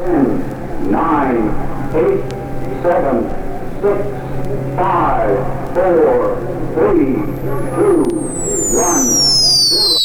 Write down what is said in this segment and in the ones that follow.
10, 9, 8, 7, 6, 5, 4, 3, 2, 1, 0.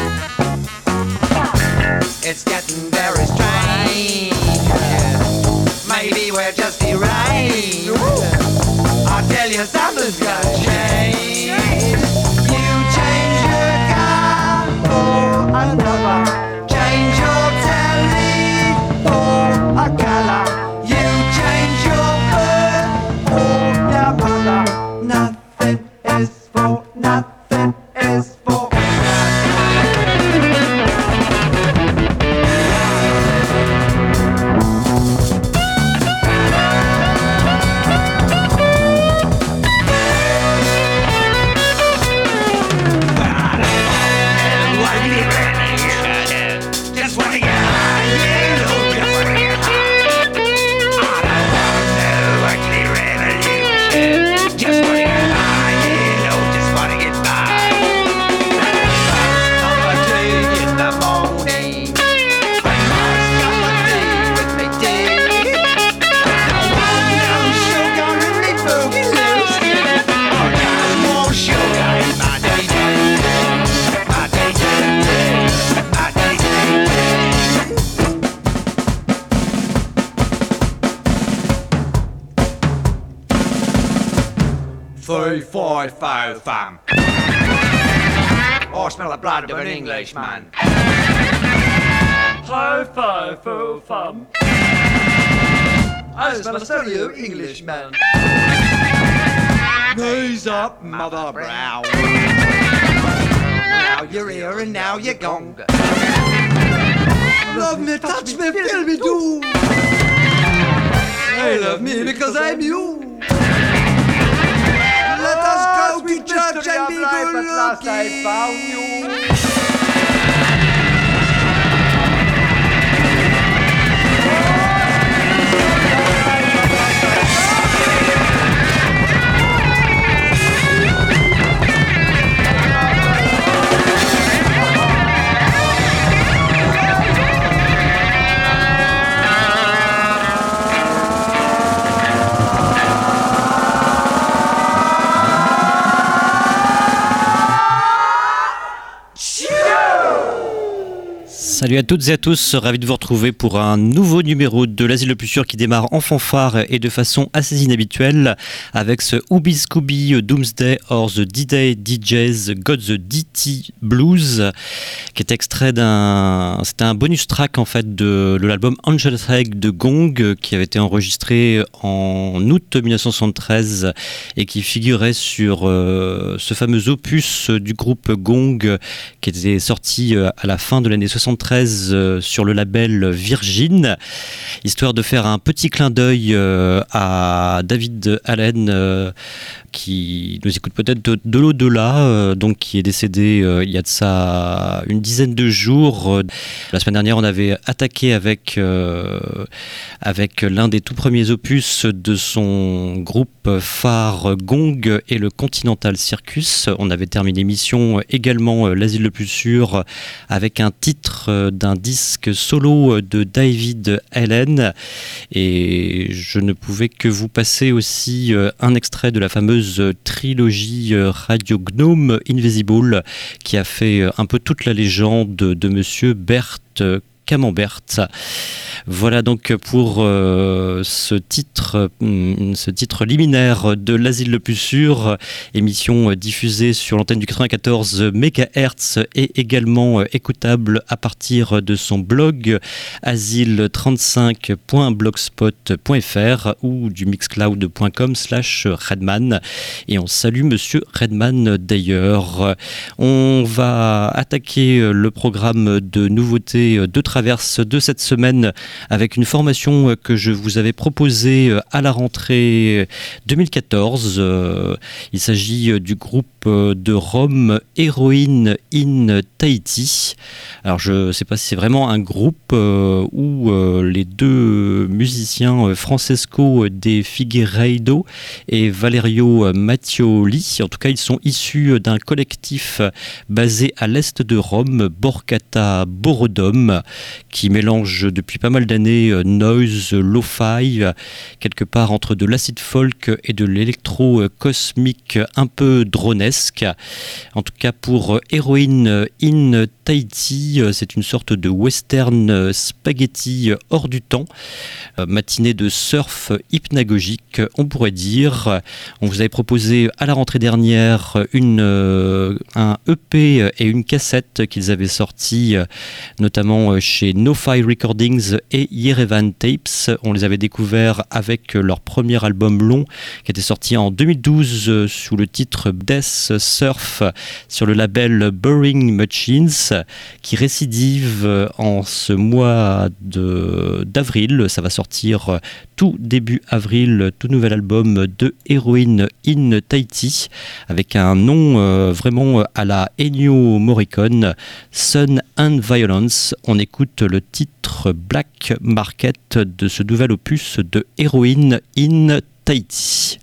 It's getting very strange. 3, 4, 5, fam. Oh, I smell the blood of an Englishman. 5, 5, 4, fam. I smell the soul of you, Englishman. Knees up, mother brow. Now you're here and now you're gone. Love me, touch me, feel me, do. They love me because I'm you. Let us go to church and be good looking. I found you. Salut à toutes et à tous, ravi de vous retrouver pour un nouveau numéro de l'Asile le plus sûr qui démarre en fanfare et de façon assez inhabituelle avec ce Ooby Scooby Doomsday or the D-Day DJs Got the DT Blues qui est extrait c'était un bonus track en fait de l'album Angel's Egg de Gong qui avait été enregistré en août 1973 et qui figurait sur ce fameux opus du groupe Gong qui était sorti à la fin de l'année 73 sur le label Virgin, histoire de faire un petit clin d'œil à David Allen qui nous écoute peut-être de l'au-delà, donc qui est décédé il y a de ça une dizaine de jours. La semaine dernière, on avait attaqué avec l'un des tout premiers opus de son groupe phare Gong et le Continental Circus. On avait terminé l'émission également l'Asile le plus sûr avec un titre d'un disque solo de David Allen, et je ne pouvais que vous passer aussi un extrait de la fameuse trilogie Radio Gnome Invisible qui a fait un peu toute la légende de monsieur Bert Camembert. Voilà donc pour ce titre liminaire de l'Asile le plus sûr, émission diffusée sur l'antenne du 94 MHz et également écoutable à partir de son blog asile35.blogspot.fr ou du mixcloud.com/Redman, et on salue monsieur Redman d'ailleurs. On va attaquer le programme de nouveautés de Traverse de cette semaine avec une formation que je vous avais proposée à la rentrée 2014. Il s'agit du groupe de Rome Heroin in Tahiti. Alors je ne sais pas si c'est vraiment un groupe ou les deux musiciens Francesco De Figueiredo et Valerio Mattioli. En tout cas, ils sont issus d'un collectif basé à l'est de Rome, Borgata Borodom, qui mélange depuis pas mal d'années noise, lo-fi, quelque part entre de l'acid folk et de l'électro cosmique un peu dronesque. En tout cas, pour Heroin in Tahiti, c'est une sorte de western spaghetti hors du temps, matinée de surf hypnagogique, on pourrait dire. On vous avait proposé à la rentrée dernière un EP et une cassette qu'ils avaient sorti notamment chez No-Fi Recordings et Yerevan Tapes. On les avait découverts avec leur premier album long qui était sorti en 2012 sous le titre Death Surf sur le label Boring Machines, qui récidive en ce mois d'avril. Ça va sortir tout début avril, tout nouvel album de Heroin in Tahiti avec un nom vraiment à la Ennio Morricone, Sun and Violence. On écoute le titre Black Market de ce nouvel opus de Heroin in Tahiti.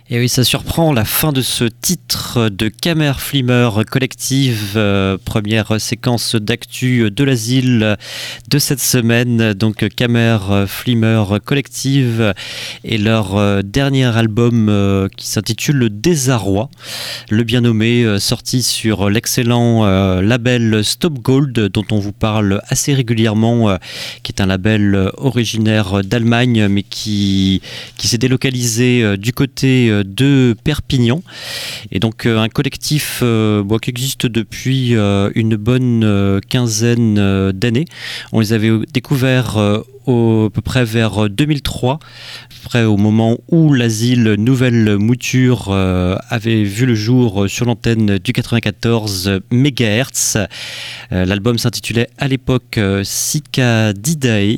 Et oui, ça surprend la fin de ce titre de Kamer Flimmer Collective, première séquence d'actu de l'asile de cette semaine. Donc Kamer Flimmer Collective et leur dernier album qui s'intitule Désarroi, le bien nommé, sorti sur l'excellent label Stop Gold dont on vous parle assez régulièrement, qui est un label originaire d'Allemagne mais qui s'est délocalisé du côté de Perpignan, et donc un collectif qui existe depuis une bonne quinzaine d'années. On les avait découverts à peu près vers 2003, au moment où l'asile Nouvelle Mouture avait vu le jour sur l'antenne du 94 MHz. L'album s'intitulait à l'époque Cicadidae,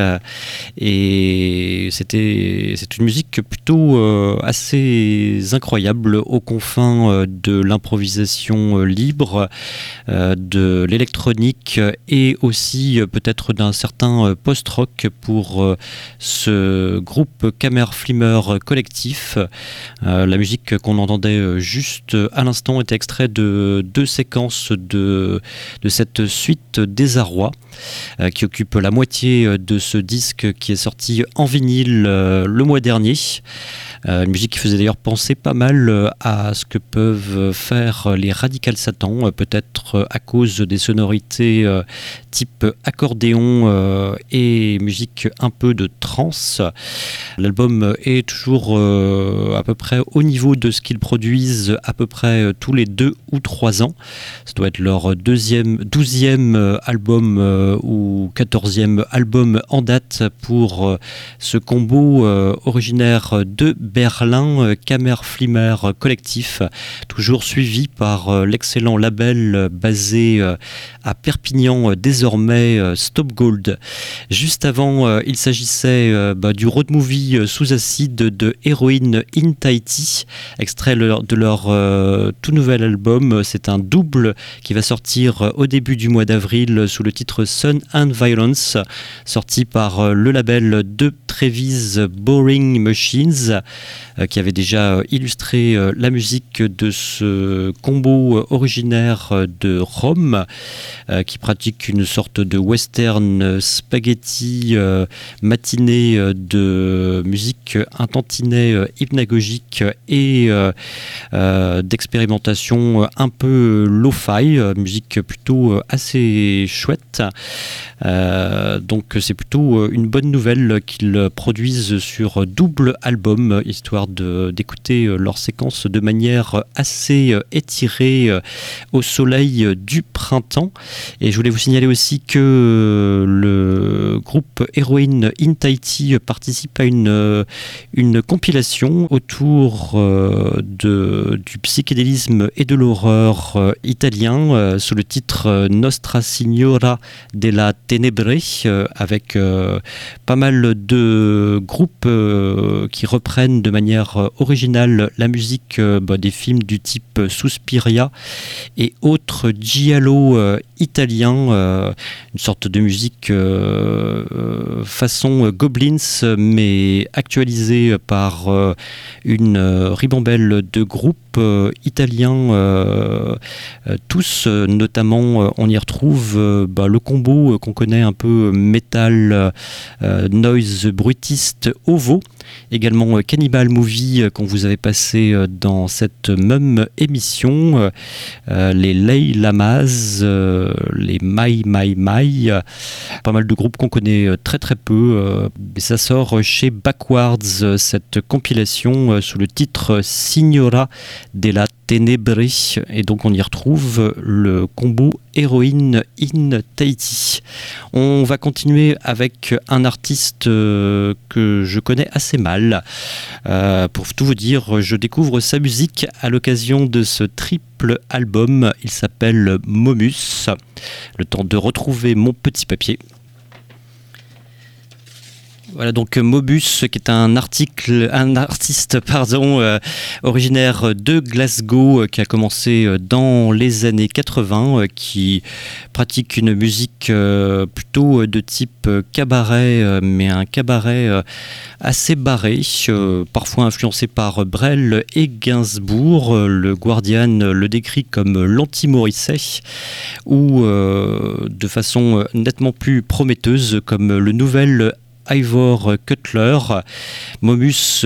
et c'est une musique plutôt assez incroyable, aux confins de l'improvisation libre, de l'électronique et aussi peut-être d'un certain post-rock pour ce groupe Kamer Flimmer Collectif. La musique qu'on entendait juste à l'instant était extrait de 2 séquences de cette suite Désarroi, qui occupe la moitié de ce disque qui est sorti en vinyle le mois dernier. Une musique qui faisait d'ailleurs penser pas mal à ce que peuvent faire les Radical Satan, peut-être à cause des sonorités type accordéon et musique un peu de trance. L'album est toujours à peu près au niveau de ce qu'ils produisent à peu près tous les 2 ou 3 ans. Ça doit être leur 12e album ou 14e album en date pour ce combo originaire de Berlin, Kamer Flimmer Collectif, toujours suivi par l'excellent label basé à Perpignan, désormais Stop Gold. Juste avant, il s'agissait du road movie sous acide de Heroin in Tahiti, extrait de leur tout nouvel album. C'est un double qui va sortir au début du mois d'avril sous le titre Sun and Violence, sorti par le label de Trévise Boring Machines, qui avait déjà illustré la musique de ce combo originaire de Rome, qui pratique une sorte de western spaghetti matinée de musique un tantinet hypnagogique et d'expérimentation un peu lo-fi, musique plutôt assez chouette. Donc c'est plutôt une bonne nouvelle qu'ils produisent sur double album, histoire d'écouter leur séquence de manière assez étirée au soleil du printemps. Et je voulais vous signaler aussi que le groupe Heroin in Tahiti participe à une compilation autour du psychédélisme et de l'horreur italien sous le titre Nostra Signora della Tenebre, avec pas mal de groupes qui reprennent de manière originale la musique des films du type Suspiria et autres giallo italiens, une sorte de musique façon Goblins, mais actualisée par une ribambelle de groupes italiens, tous notamment on y retrouve le combo qu'on connaît un peu metal, noise brutiste Ovo, également Cannibal Movie qu'on vous avait passé dans cette même émission, les Lay Lamas, les Mai, pas mal de groupes qu'on connaît très très peu, et ça sort chez Backwards, cette compilation sous le titre Signora della Tenebre, et donc on y retrouve le combo Heroin in Tahiti. On va continuer avec un artiste que je connais assez mal. Pour tout vous dire, je découvre sa musique à l'occasion de ce triple album. Il s'appelle Momus. Le temps de retrouver mon petit papier. Voilà donc Mobus, qui est un artiste originaire de Glasgow, qui a commencé dans les années 80, qui pratique une musique plutôt de type cabaret, mais un cabaret assez barré, parfois influencé par Brel et Gainsbourg. Le Guardian le décrit comme l'anti-Morrissey, ou de façon nettement plus prometteuse comme le nouvel Ivor Cutler. Momus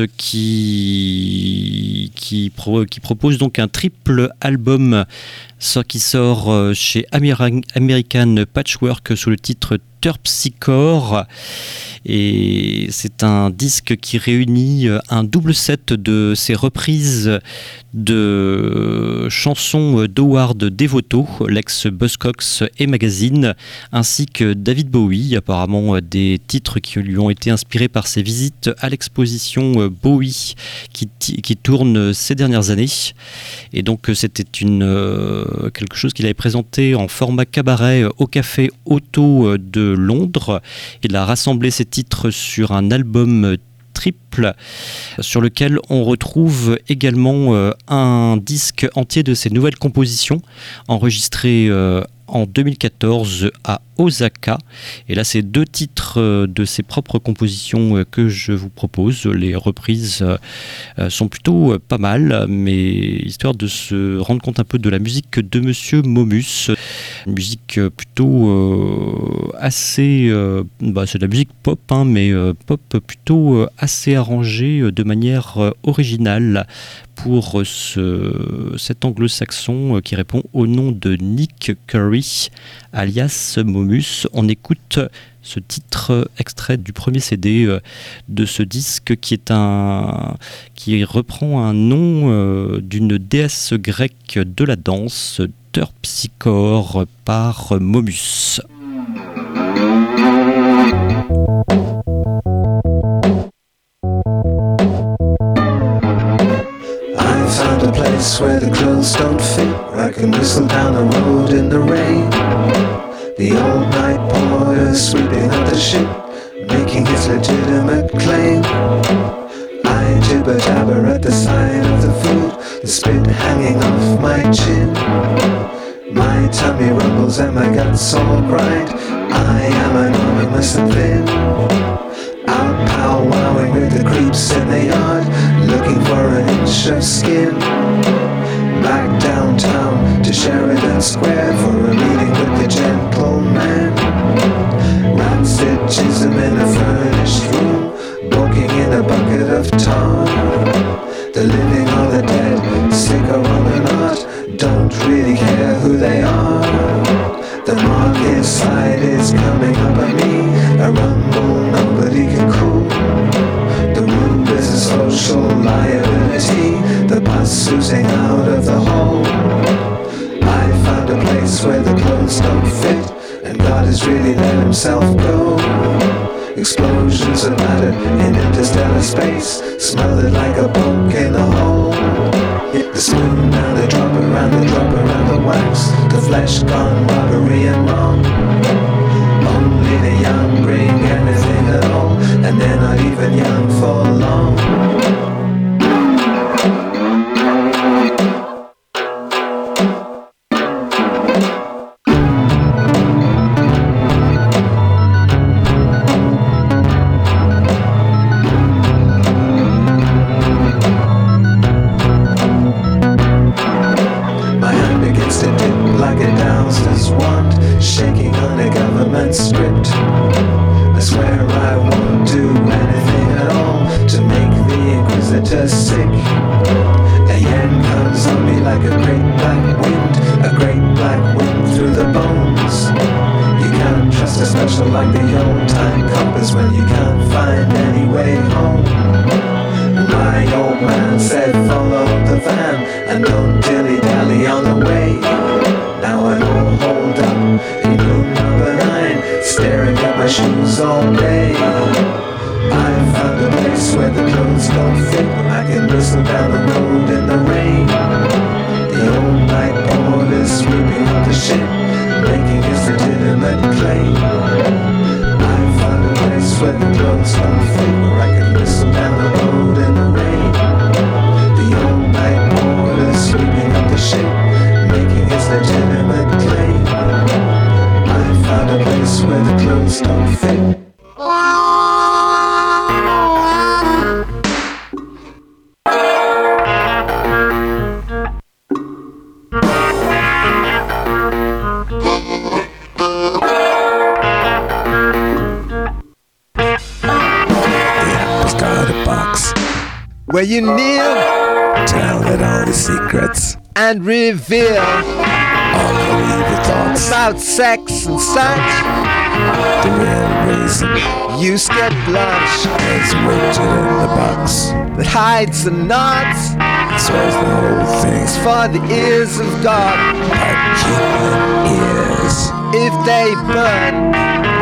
qui propose donc un triple album qui sort chez American Patchwork sous le titre Terpsichore, et c'est un disque qui réunit un double set de ses reprises de chansons d'Howard Devoto, l'ex-Buzzcocks et Magazine, ainsi que David Bowie, apparemment des titres qui lui ont été inspirés par ses visites à l'exposition Bowie qui tourne ces dernières années. Et donc c'était quelque chose qu'il avait présenté en format cabaret au Café Otto de Londres. Il a rassemblé ses titres sur un album triple sur lequel on retrouve également un disque entier de ses nouvelles compositions enregistrées en 2014 à Osaka. Et là, c'est 2 titres de ses propres compositions que je vous propose. Les reprises sont plutôt pas mal, mais histoire de se rendre compte un peu de la musique de Monsieur Momus. Une musique plutôt assez... c'est de la musique pop, mais pop plutôt assez arrangée de manière originale pour cet anglo-saxon qui répond au nom de Nick Curry, alias Momus. On écoute ce titre extrait du premier CD de ce disque qui reprend un nom d'une déesse grecque de la danse, Terpsichore, par Momus. Found a place where the clothes don't fit. I can whistle down the road in the rain. The old night porter sweeping up the ship, making his legitimate claim. I jibber jabber at the sight of the food, the spit hanging off my chin. My tummy rumbles and my guts all grind. I am anonymous and thin. Out powwowing with the creeps in the yard, looking for an inch of skin. Back downtown to Sheridan Square for a meeting with the gentleman. Rancid chism in a furnished room, bulking in a bucket of tar. The living or the dead, sick or well or not, don't really care who they are. The mark inside is coming up at me, a rumble nobody can cool. The room is a social liability, the pus oozing out of the hole. I found a place where the clothes don't fit, and God has really let himself go. Explosions of matter in interstellar space, smothered like a poke in a hole. The spoon and the drop around the wax, the flesh gone robbery and wrong. Only the young bring anything at all, and they're not even young for long. Where the clothes don't clothes don't fit. Where you kneel, tell it all the secrets, and reveal all the evil thoughts about sex and such. The real reason You skip lunch is rigid in the box that hides the knots. Swears the whole thing It's for the ears of God. but human ears. If they burn,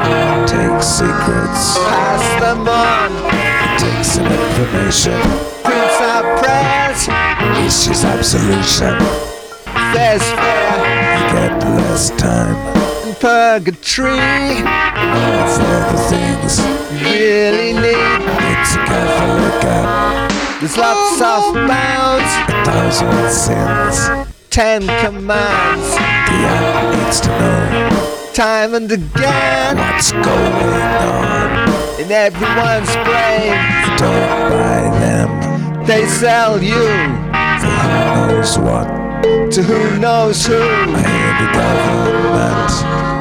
Take secrets, pass them on. take some information, Prints out prayers, issues absolution. there's fair You get less time, and purgatory. all for the things. You really need. It's a Catholic app, There's lots of bounds, 1,000 sins. 10 commands. The app needs to know Time and again, what's going on. in everyone's brain, You don't buy them they sell you for who knows what. to who knows who. I hear the government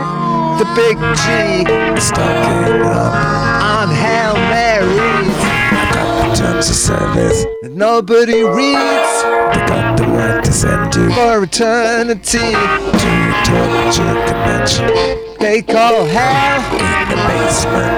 The big G stocking up. on Hail Marys I got the terms of service. that nobody reads They got the right to send you for eternity. to a torture convention They call hell in the basement.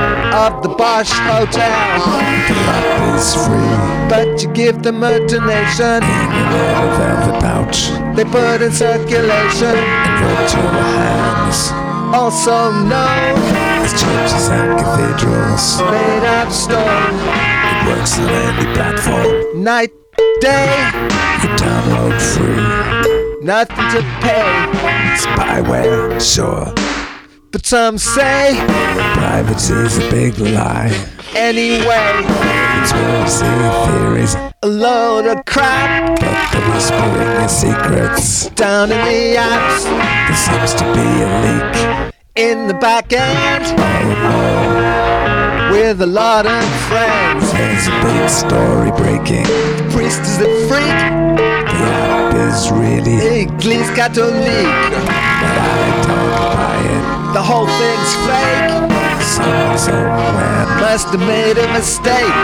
of the Bosch Hotel, The app is free but you give them a donation. in a little velvet pouch. They put in circulation, In virtual hands. also known As churches and cathedrals. made of stone. It works on any platform. Night, day, You download free. nothing to pay. Spyware, sure. But some say, Privacy's a big lie. anyway, Conspiracy theories, a load of crap but they're whispering your secrets. down in the apps, There seems to be a leak. in the back end, Oh no, with a lot of friends. there's a big story breaking. The priest is a freak, The app is really, Église catholique. but I don't buy it. The whole thing's fake, Someone somewhere must have made a mistake.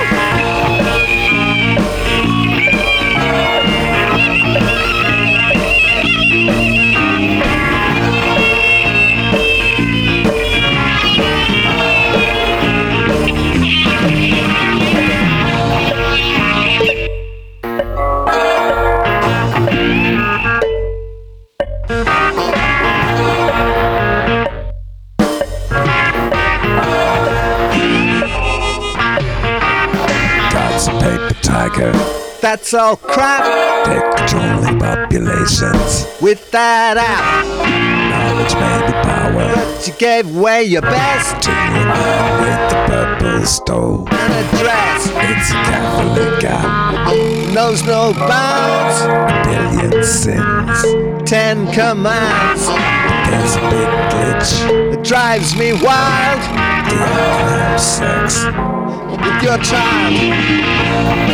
God's a paper tiger. That's all crap They're controlling populations. with that app, Knowledge may be power. but you gave away your best To a man with the purple stole. an address. It's a Catholic app. Knows no bounds, A billion sins. 10 commands. There's a big glitch. It drives me wild The app can have sex. with your child.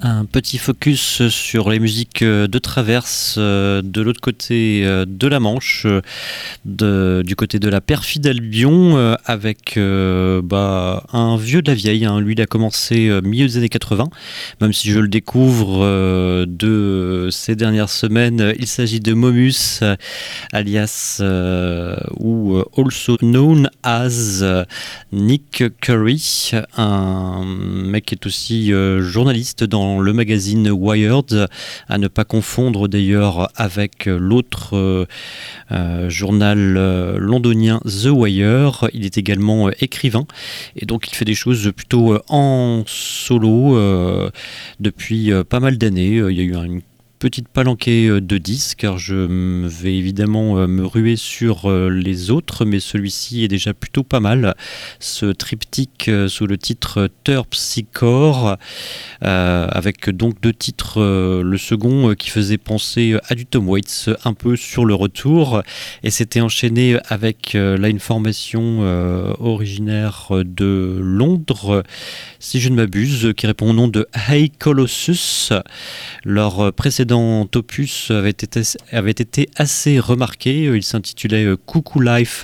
Un petit focus sur les musiques de traverse de l'autre côté de la Manche, du côté de la perfide Albion, avec un vieux de la vieille. Hein. Lui, il a commencé milieu des années 80, même si je le découvre de ces dernières semaines. Il s'agit de Momus, alias ou also known as Nick Curry, un mec qui est aussi journaliste dans le magazine Wired, à ne pas confondre d'ailleurs avec l'autre journal londonien The Wire. Il est également écrivain et donc il fait des choses plutôt en solo depuis pas mal d'années. Il y a eu une petite palanquée de disques, car je vais évidemment me ruer sur les autres, mais celui-ci est déjà plutôt pas mal. Ce triptyque sous le titre Terpsichore, avec donc 2 titres, le second qui faisait penser à du Tom Waits, un peu sur le retour, et c'était enchaîné avec là une formation originaire de Londres, si je ne m'abuse, qui répond au nom de Hey Colossus. Leur précédent opus avait été assez remarqué. Il s'intitulait Coucou Life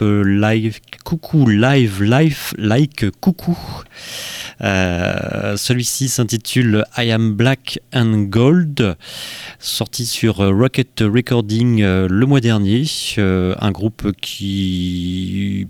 Like Coucou. Celui-ci s'intitule I Am Black and Gold, sorti sur Rocket Recording le mois dernier. Un groupe qui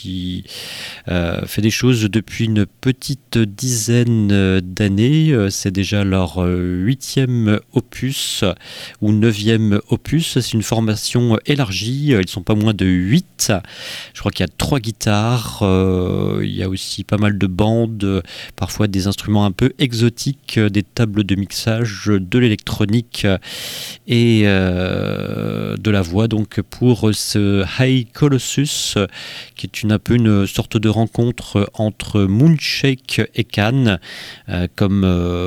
fait des choses depuis une petite dizaine d'années. C'est déjà leur 8e opus ou 9e opus. C'est une formation élargie. Ils sont pas moins de 8. Je crois qu'il y a 3 guitares. Il y a aussi pas mal de bandes, parfois des instruments un peu exotiques, des tables de mixage, de l'électronique et de la voix. Donc pour ce Hey Colossus, qui est un peu une sorte de rencontre entre Moonshake et Cannes, comme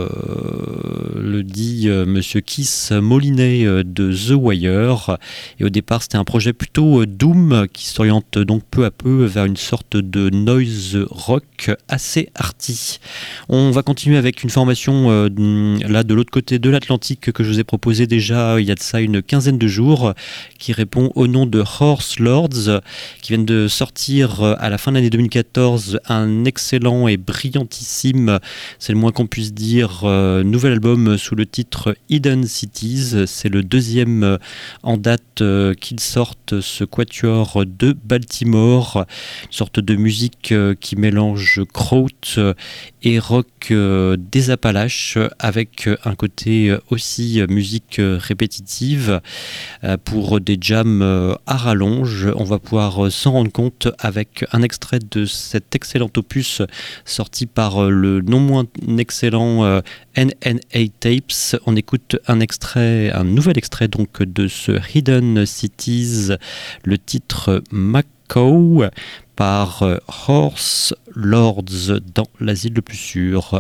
le dit Monsieur Keith Molinet de The Wire. Et au départ, c'était un projet plutôt doom qui s'oriente donc peu à peu vers une sorte de noise rock assez arty. On va continuer avec une formation là de l'autre côté de l'Atlantique que je vous ai proposé déjà il y a de ça une quinzaine de jours, qui répond au nom de Horse Lords, qui viennent de sortir à la fin de l'année 2014 un excellent et brillantissime, c'est le moins qu'on puisse dire, nouvel album sous le titre Hidden Cities. C'est le 2e en date qu'ils sortent, ce quatuor de Baltimore, une sorte de musique qui mélange kraut et rock des Appalaches, avec un côté aussi musique répétitive pour des jams à rallonge. On va pouvoir s'en rendre compte avec un extrait de cet excellent opus sorti par le non moins excellent NNA Tapes. On écoute un nouvel extrait donc de ce Hidden Cities, le titre Macau, par Horse Lords dans l'asile le plus sûr.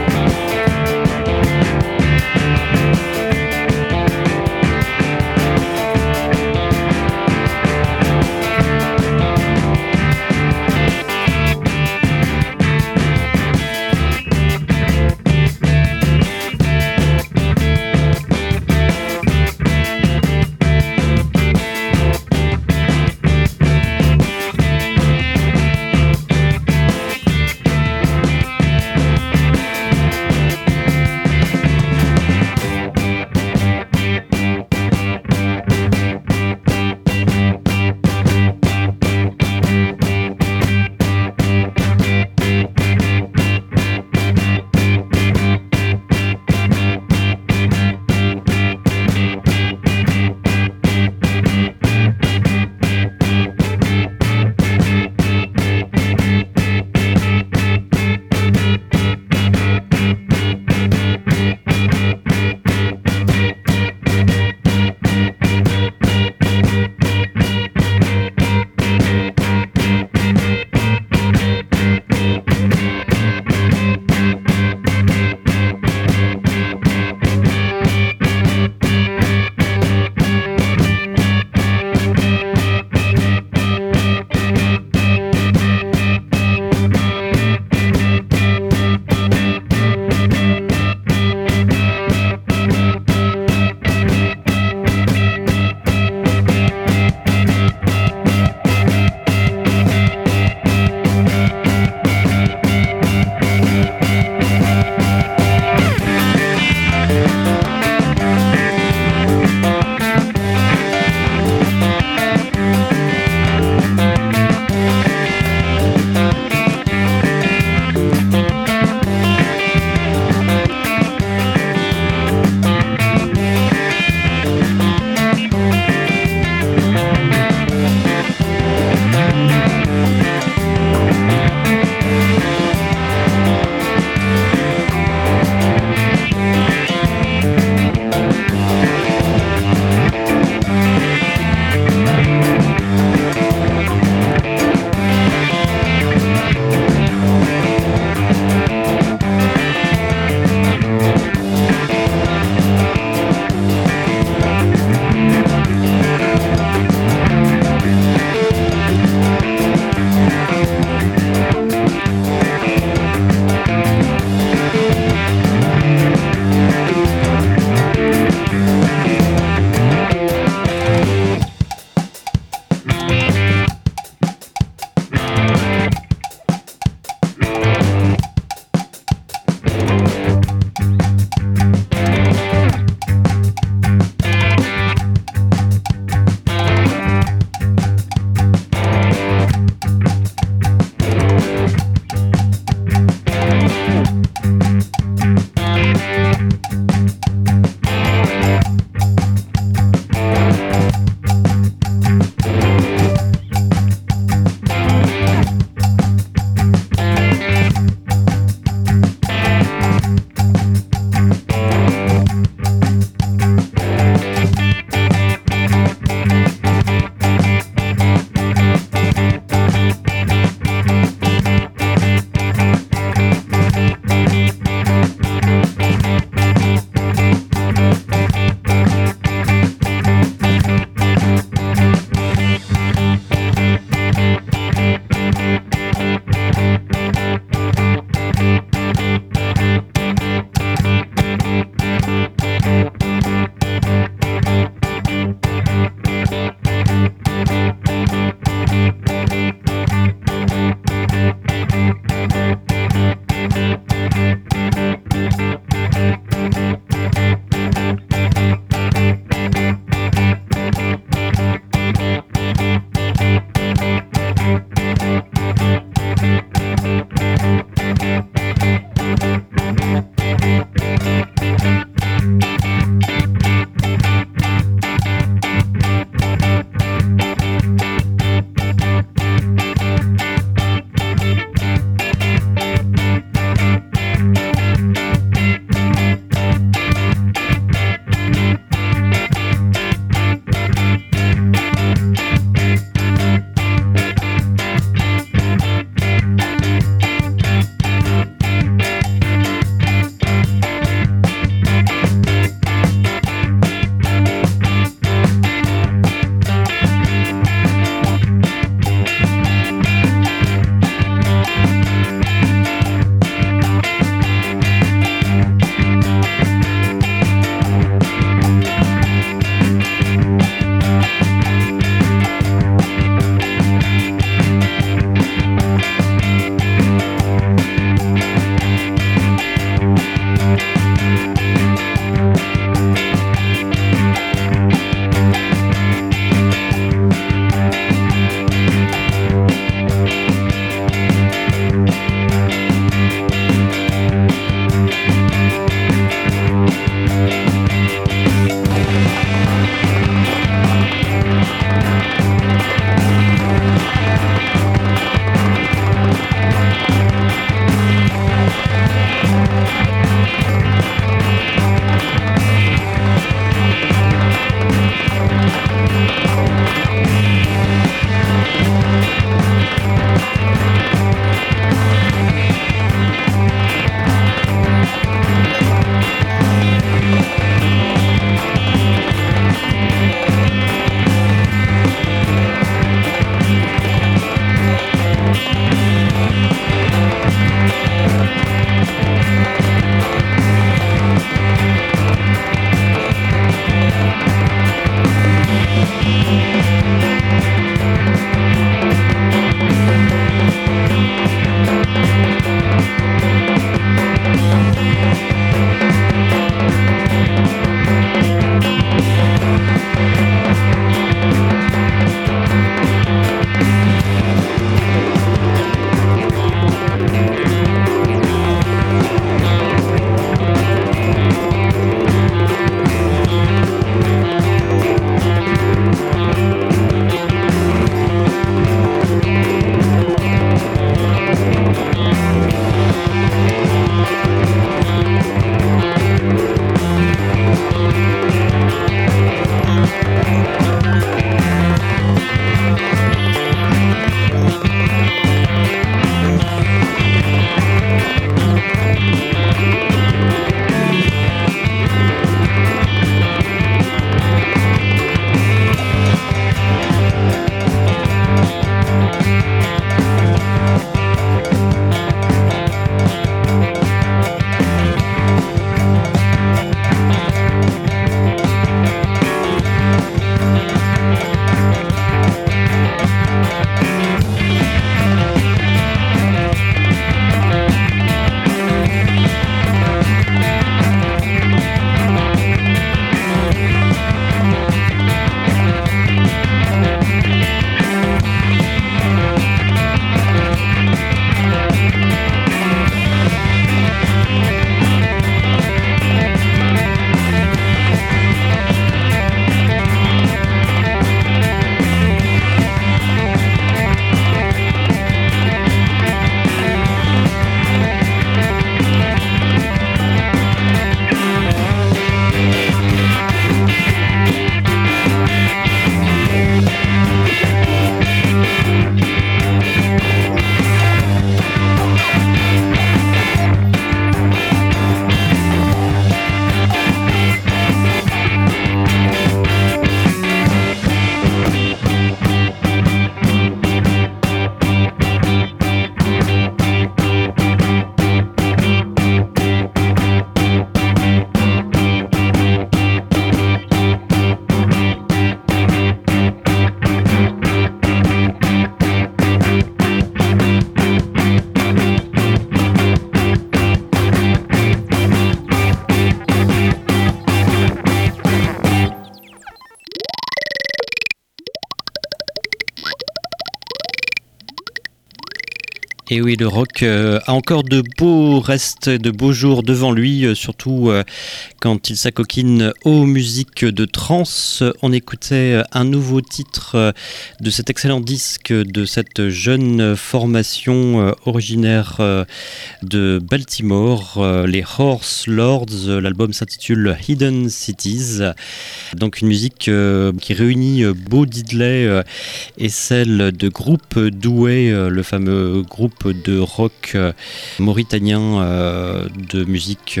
Et oui, le rock a encore de beaux restes, de beaux jours devant lui, surtout quand il s'acoquine aux musiques de trance. On écoutait un nouveau titre de cet excellent disque de cette jeune formation originaire de Baltimore, les Horse Lords. L'album s'intitule Hidden Cities. Donc une musique qui réunit Bo Diddley et celle de Groupe Douai, le fameux groupe de rock mauritanien de musique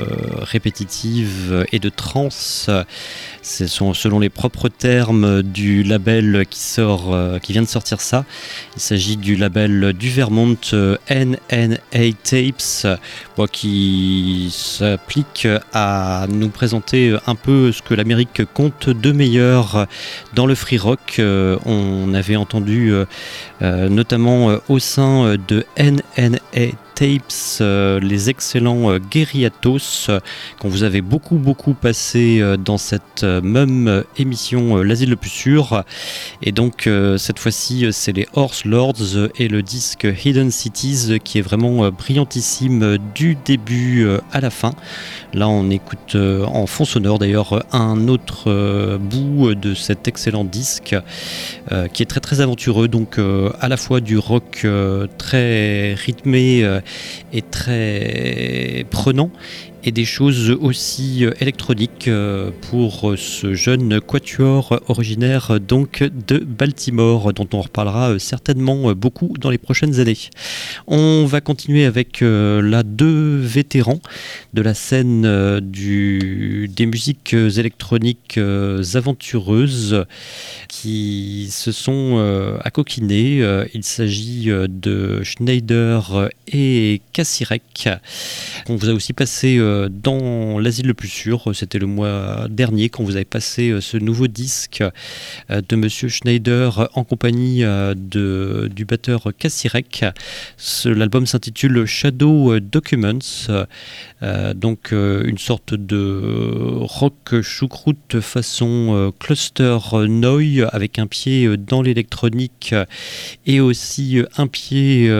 répétitive et de trance. Ce sont selon les propres termes du label qui vient de sortir ça. Il s'agit du label du Vermont NNA Tapes, qui s'applique à nous présenter un peu ce que l'Amérique compte de meilleur dans le free rock. On avait entendu notamment au sein de NNA Tapes, les excellents Guerriatos qu'on vous avait beaucoup passé dans cette même émission L'Asile le plus sûr. Et donc cette fois-ci c'est les Horse Lords et le disque Hidden Cities qui est vraiment brillantissime du début à la fin. Là on écoute en fond sonore d'ailleurs un autre bout de cet excellent disque qui est très aventureux, donc à la fois du rock très rythmé et très prenant, et des choses aussi électroniques pour ce jeune quatuor originaire donc de Baltimore, dont on reparlera certainement beaucoup dans les prochaines années. On va continuer avec là deux vétérans de la scène des musiques électroniques aventureuses qui se sont accoquinés. Il s'agit de Schneider et Kassirek, qu'on vous a aussi passé dans l'Asile le plus sûr. C'était le mois dernier quand vous avez passé ce nouveau disque de Monsieur Schneider en compagnie du batteur Kassirek. L'album s'intitule Shadow Documents, donc une sorte de rock choucroute façon Cluster Noi, avec un pied dans l'électronique et aussi un pied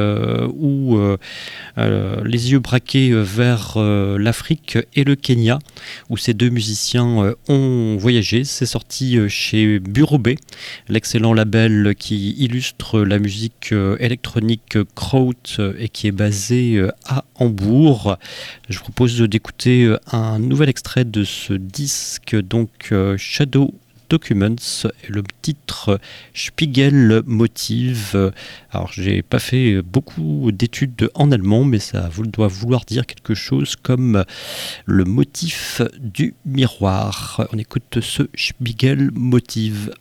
les yeux braqués vers l'Afrique et le Kenya, où ces deux musiciens ont voyagé. C'est sorti chez Bureau B, l'excellent label qui illustre la musique électronique Kraut et qui est basé à Hambourg. Je vous propose d'écouter un nouvel extrait de ce disque, donc Shadow Documents, et le titre Spiegel Motive. Alors j'ai pas fait beaucoup d'études en allemand, mais ça doit vouloir dire quelque chose comme le motif du miroir. On écoute ce Spiegel Motive.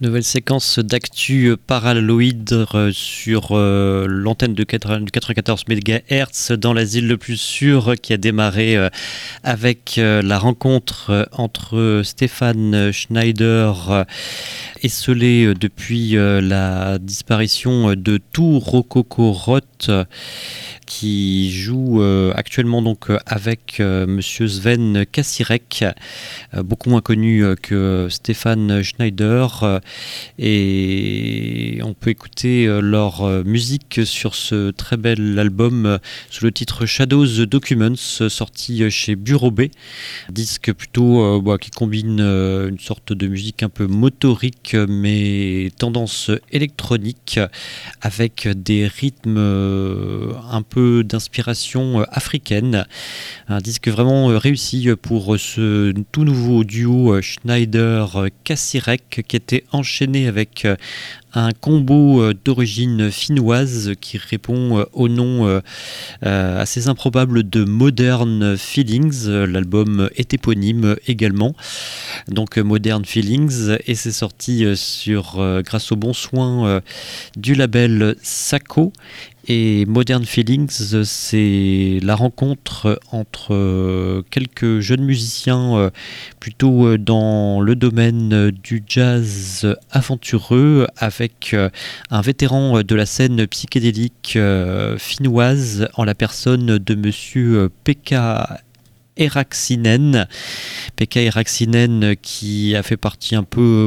Nouvelle séquence d'actu paralloïde sur l'antenne du 94 MHz dans l'asile le plus sûr, qui a démarré avec la rencontre entre Stefan Schneider, esselé depuis la disparition de tout Rococo Roth, qui joue actuellement donc avec monsieur Sven Kassirek, beaucoup moins connu que Stefan Schneider, et on peut écouter leur musique sur ce très bel album sous le titre Shadows Documents, sorti chez Bureau B, disque plutôt qui combine une sorte de musique un peu motorique mais tendance électronique avec des rythmes un peu d'inspiration africaine. Un disque vraiment réussi pour ce tout nouveau duo Schneider-Kassirek, qui était enchaîné avec un combo d'origine finnoise qui répond au nom assez improbable de Modern Feelings. L'album est éponyme également, donc Modern Feelings, et c'est sorti grâce au bon soin du label Sako. Et Modern Feelings, c'est la rencontre entre quelques jeunes musiciens plutôt dans le domaine du jazz aventureux, avec un vétéran de la scène psychédélique finnoise en la personne de monsieur Pekka Eraksinen, qui a fait partie un peu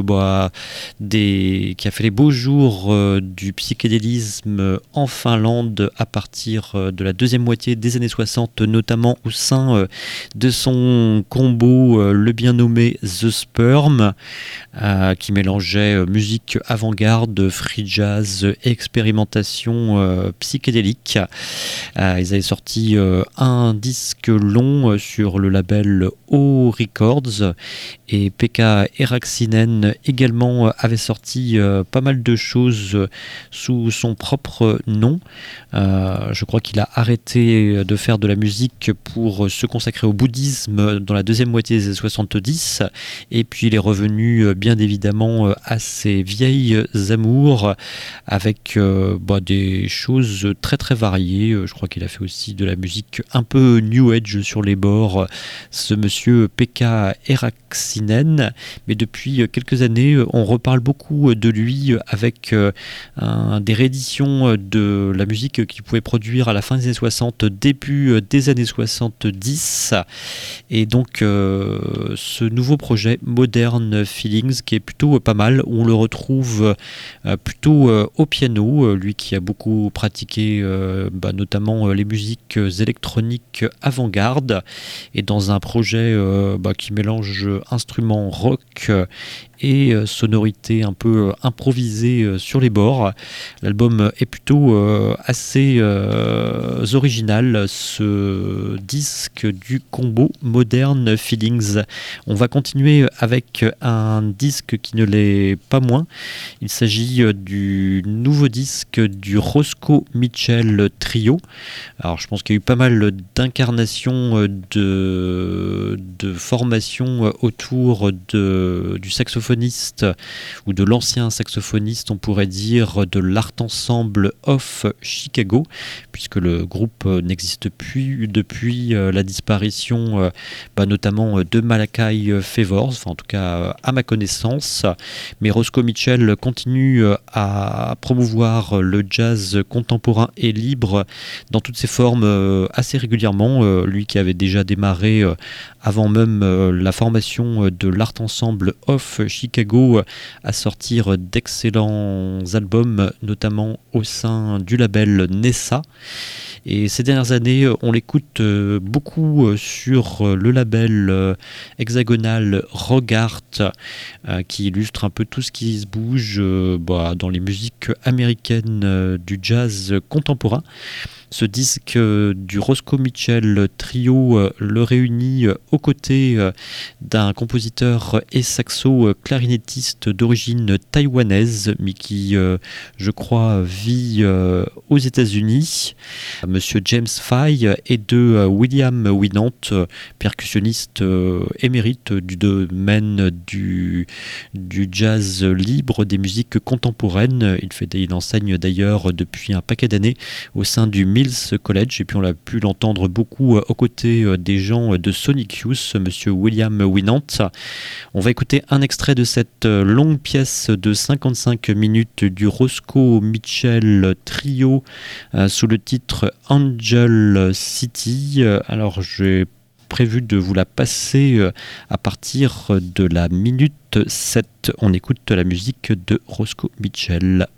qui a fait les beaux jours du psychédélisme en Finlande à partir de la deuxième moitié des années 60, notamment au sein de son combo le bien nommé The Sperm, qui mélangeait musique avant-garde, free jazz et expérimentation psychédélique. Ils avaient sorti un disque long sur le label O Records, et Pekka Eraksinen également avait sorti pas mal de choses sous son propre nom. Je crois qu'il a arrêté de faire de la musique pour se consacrer au bouddhisme dans la deuxième moitié des années 70, et puis il est revenu bien évidemment à ses vieilles amours avec des choses très très variées. Je crois qu'il a fait aussi de la musique un peu new age sur les bords, ce monsieur Pekka Eraksinen, mais depuis quelques années on reparle beaucoup de lui avec des rééditions de la musique qu'il pouvait produire à la fin des années 60, début des années 70, et donc ce nouveau projet Modern Feelings, qui est plutôt pas mal, où on le retrouve plutôt au piano, lui qui a beaucoup pratiqué notamment les musiques électroniques avant-garde, et dans un projet qui mélange instruments rock et sonorités un peu improvisées sur les bords. L'album est plutôt assez original, ce disque du combo Modern Feelings. On va continuer avec un disque qui ne l'est pas moins. Il s'agit du nouveau disque du Roscoe Mitchell Trio. Alors je pense qu'il y a eu pas mal d'incarnations de formation autour du saxophoniste ou de l'ancien saxophoniste, on pourrait dire, de l'Art Ensemble of Chicago, puisque le groupe n'existe plus depuis la disparition notamment de Malachi Favors, en tout cas à ma connaissance. Mais Roscoe Mitchell continue à promouvoir le jazz contemporain et libre dans toutes ses formes assez régulièrement, lui qui avait déjà démarré avant même la formation de l'Art Ensemble of Chicago à sortir d'excellents albums, notamment au sein du label Nessa. Et ces dernières années, on l'écoute beaucoup sur le label hexagonal Rock Art, qui illustre un peu tout ce qui se bouge dans les musiques américaines du jazz contemporain. Ce disque du Roscoe Mitchell Trio le réunit aux côtés d'un compositeur et saxo-clarinettiste d'origine taïwanaise, mais qui, je crois, vit aux États-Unis, Monsieur James Fay, et de William Winant, percussionniste émérite du domaine du jazz libre, des musiques contemporaines. Il enseigne d'ailleurs depuis un paquet d'années au sein du Mills College, et puis on a pu l'entendre beaucoup aux côtés des gens de Sonic Youth, Monsieur William Winant. On va écouter un extrait de cette longue pièce de 55 minutes du Roscoe Mitchell Trio sous le titre Angel City. Alors j'ai prévu de vous la passer à partir de la minute 7. On écoute la musique de Roscoe Mitchell.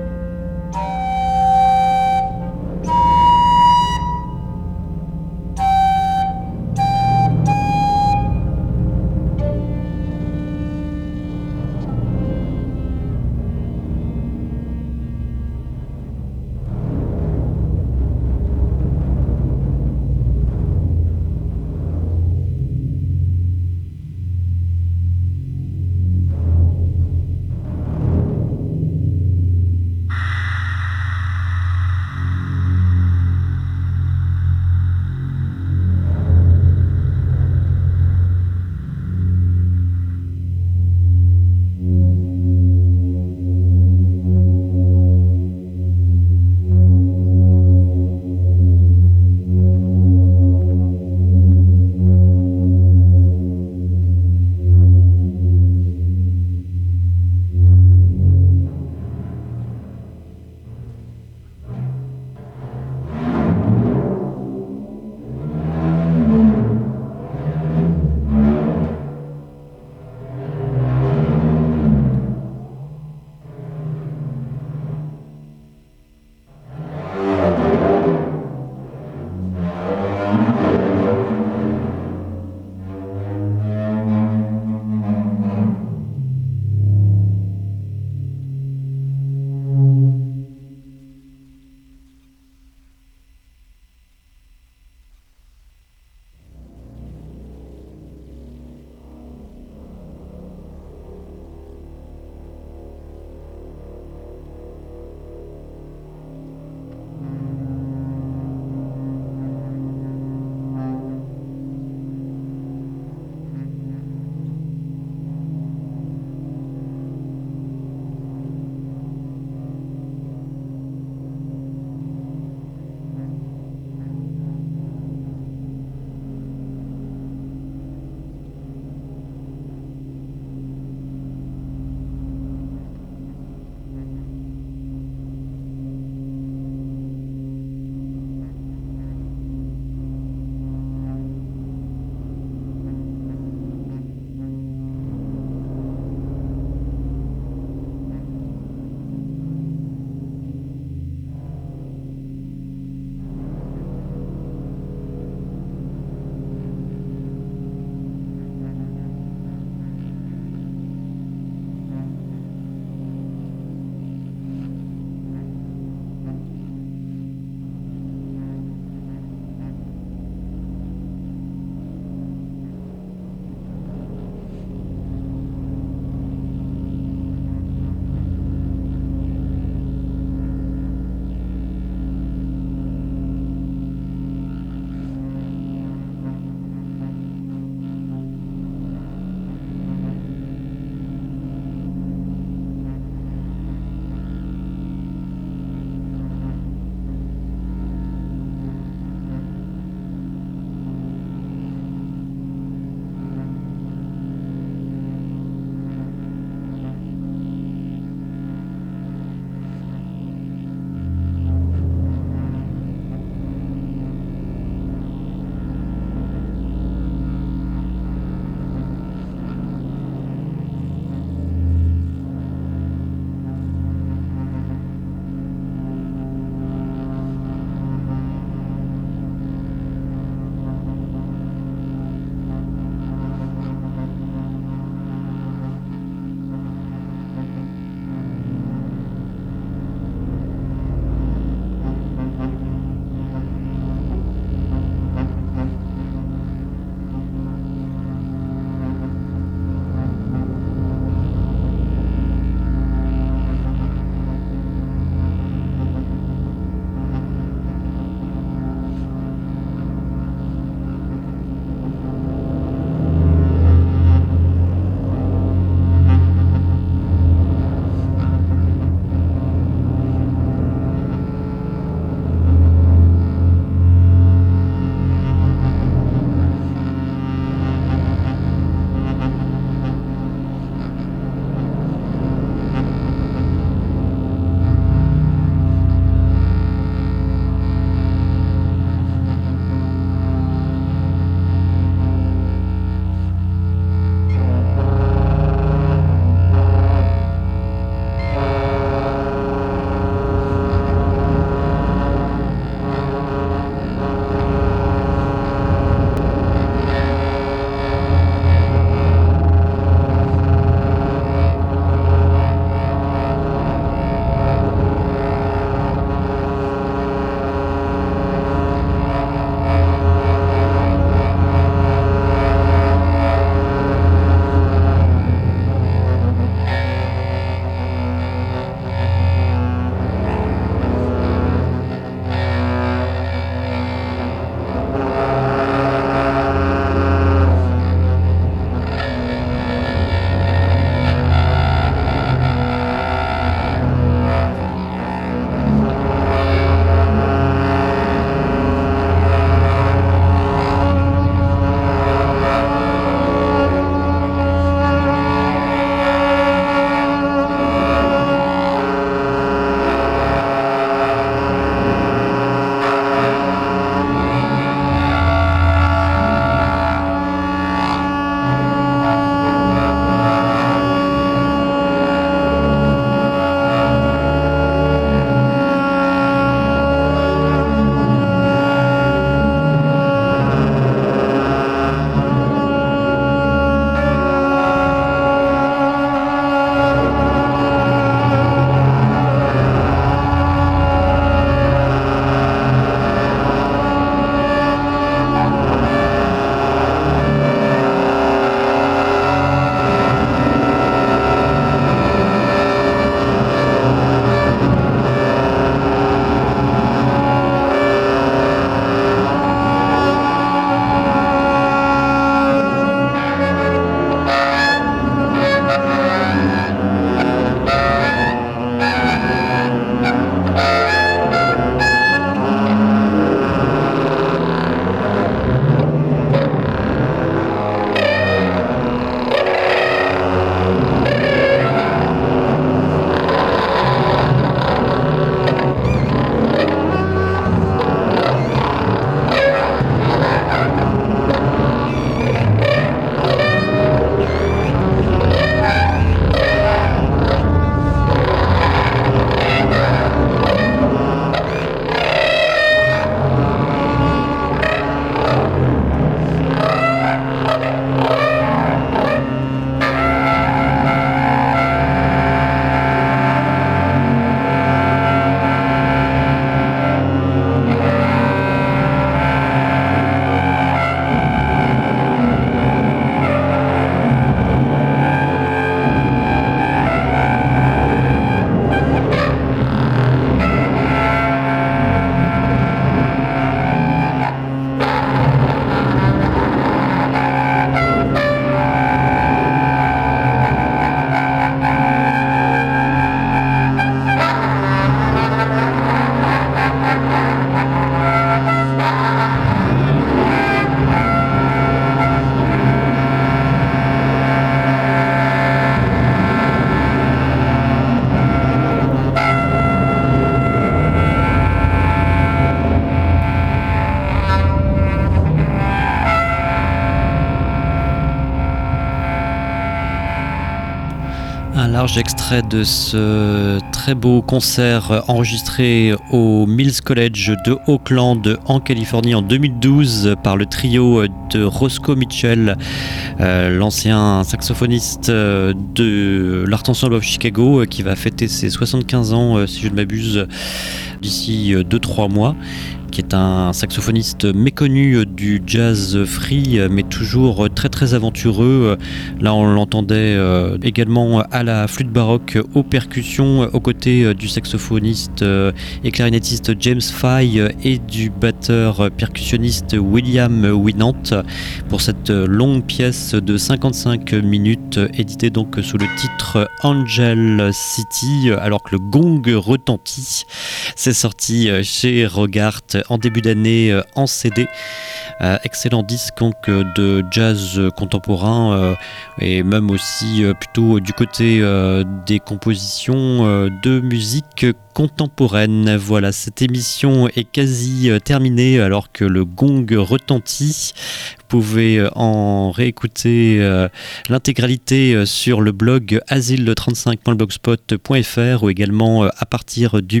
Charge, extrait de ce très beau concert enregistré au Mills College de Oakland en Californie en 2012 par le trio de Roscoe Mitchell, l'ancien saxophoniste de l'Art Ensemble of Chicago, qui va fêter ses 75 ans, si je ne m'abuse, d'ici 2-3 mois, qui est un saxophoniste méconnu du jazz free, mais toujours très très aventureux. Là, on l'entendait également à la flûte baroque, aux percussions, aux côtés du saxophoniste et clarinettiste James Fay et du batteur percussionniste William Winant, pour cette longue pièce de 55 minutes, éditée donc sous le titre Angel City, alors que le gong retentit. C'est sorti chez Regard en début d'année en CD. Excellent disque donc, de jazz contemporain et même aussi plutôt du côté des compositions de musique contemporaine. Voilà, cette émission est quasi terminée alors que le gong retentit. Vous pouvez en réécouter l'intégralité sur le blog asile35.blogspot.fr ou également à partir du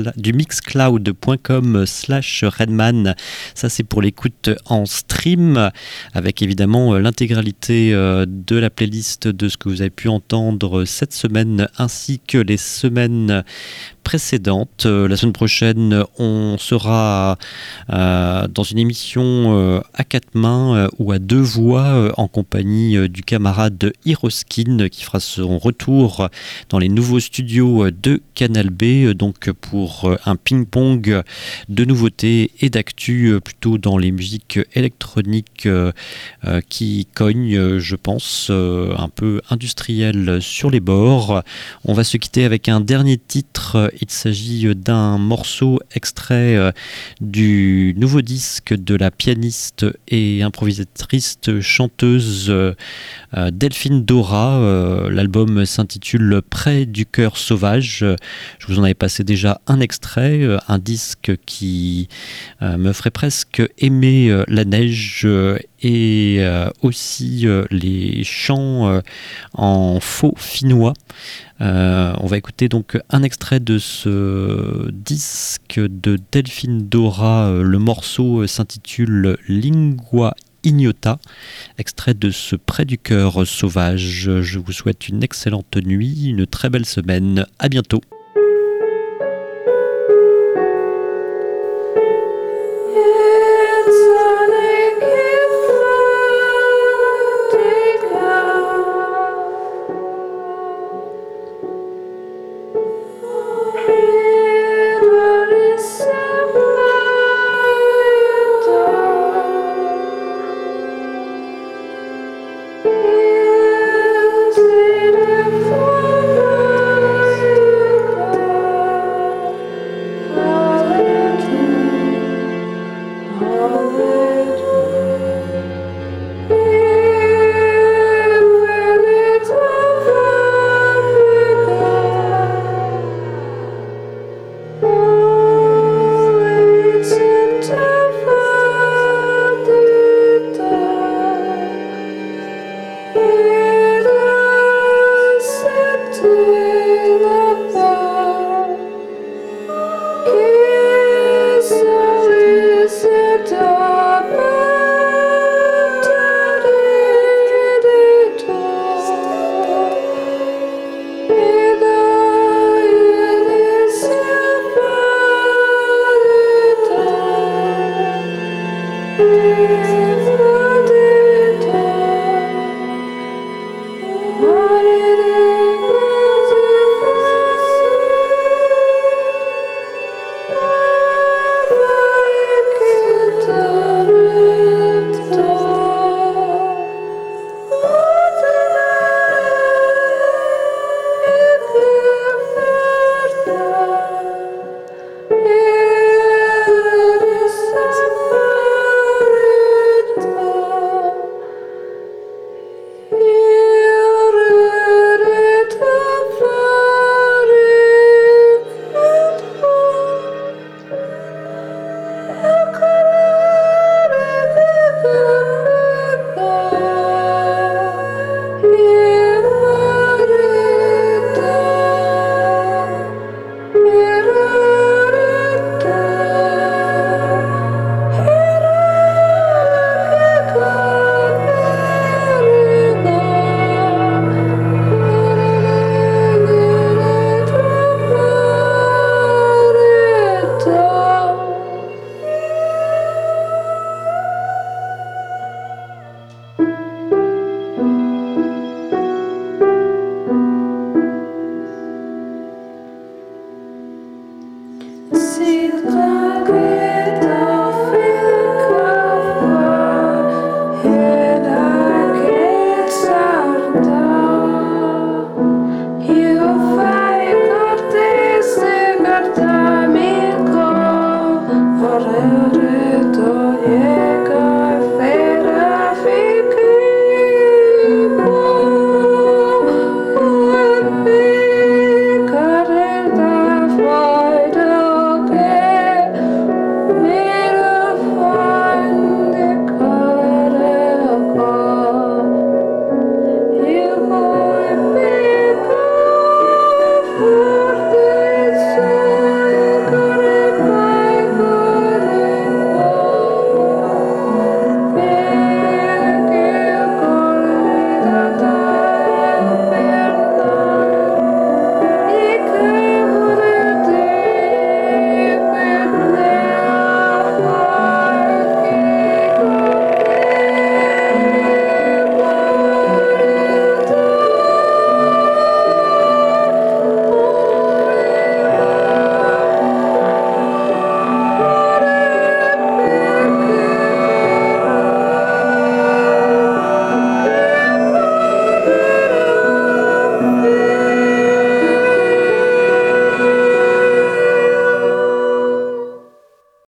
mixcloud.com/Redman. Ça, c'est pour l'écoute en stream, avec évidemment l'intégralité de la playlist de ce que vous avez pu entendre cette semaine ainsi que les semaines précédentes. La semaine prochaine, on sera dans une émission à quatre mains ou à deux voix en compagnie du camarade Hiroskin, qui fera son retour dans les nouveaux studios de Canal B, donc pour un ping-pong de nouveautés et d'actu plutôt dans les musiques électroniques qui cognent, je pense, un peu industrielles sur les bords. On va se quitter avec un dernier titre. Il s'agit d'un morceau extrait du nouveau disque de la pianiste et improvisatrice chanteuse Delphine Dora. L'album s'intitule Près du cœur sauvage. Je vous en avais passé déjà un extrait, un disque qui me ferait presque aimer la neige et aussi les chants en faux finnois. On va écouter donc un extrait de ce disque de Delphine Dora. Le morceau s'intitule Lingua Ignota, extrait de ce Près du cœur sauvage. Je vous souhaite une excellente nuit, une très belle semaine. À bientôt. Hallelujah.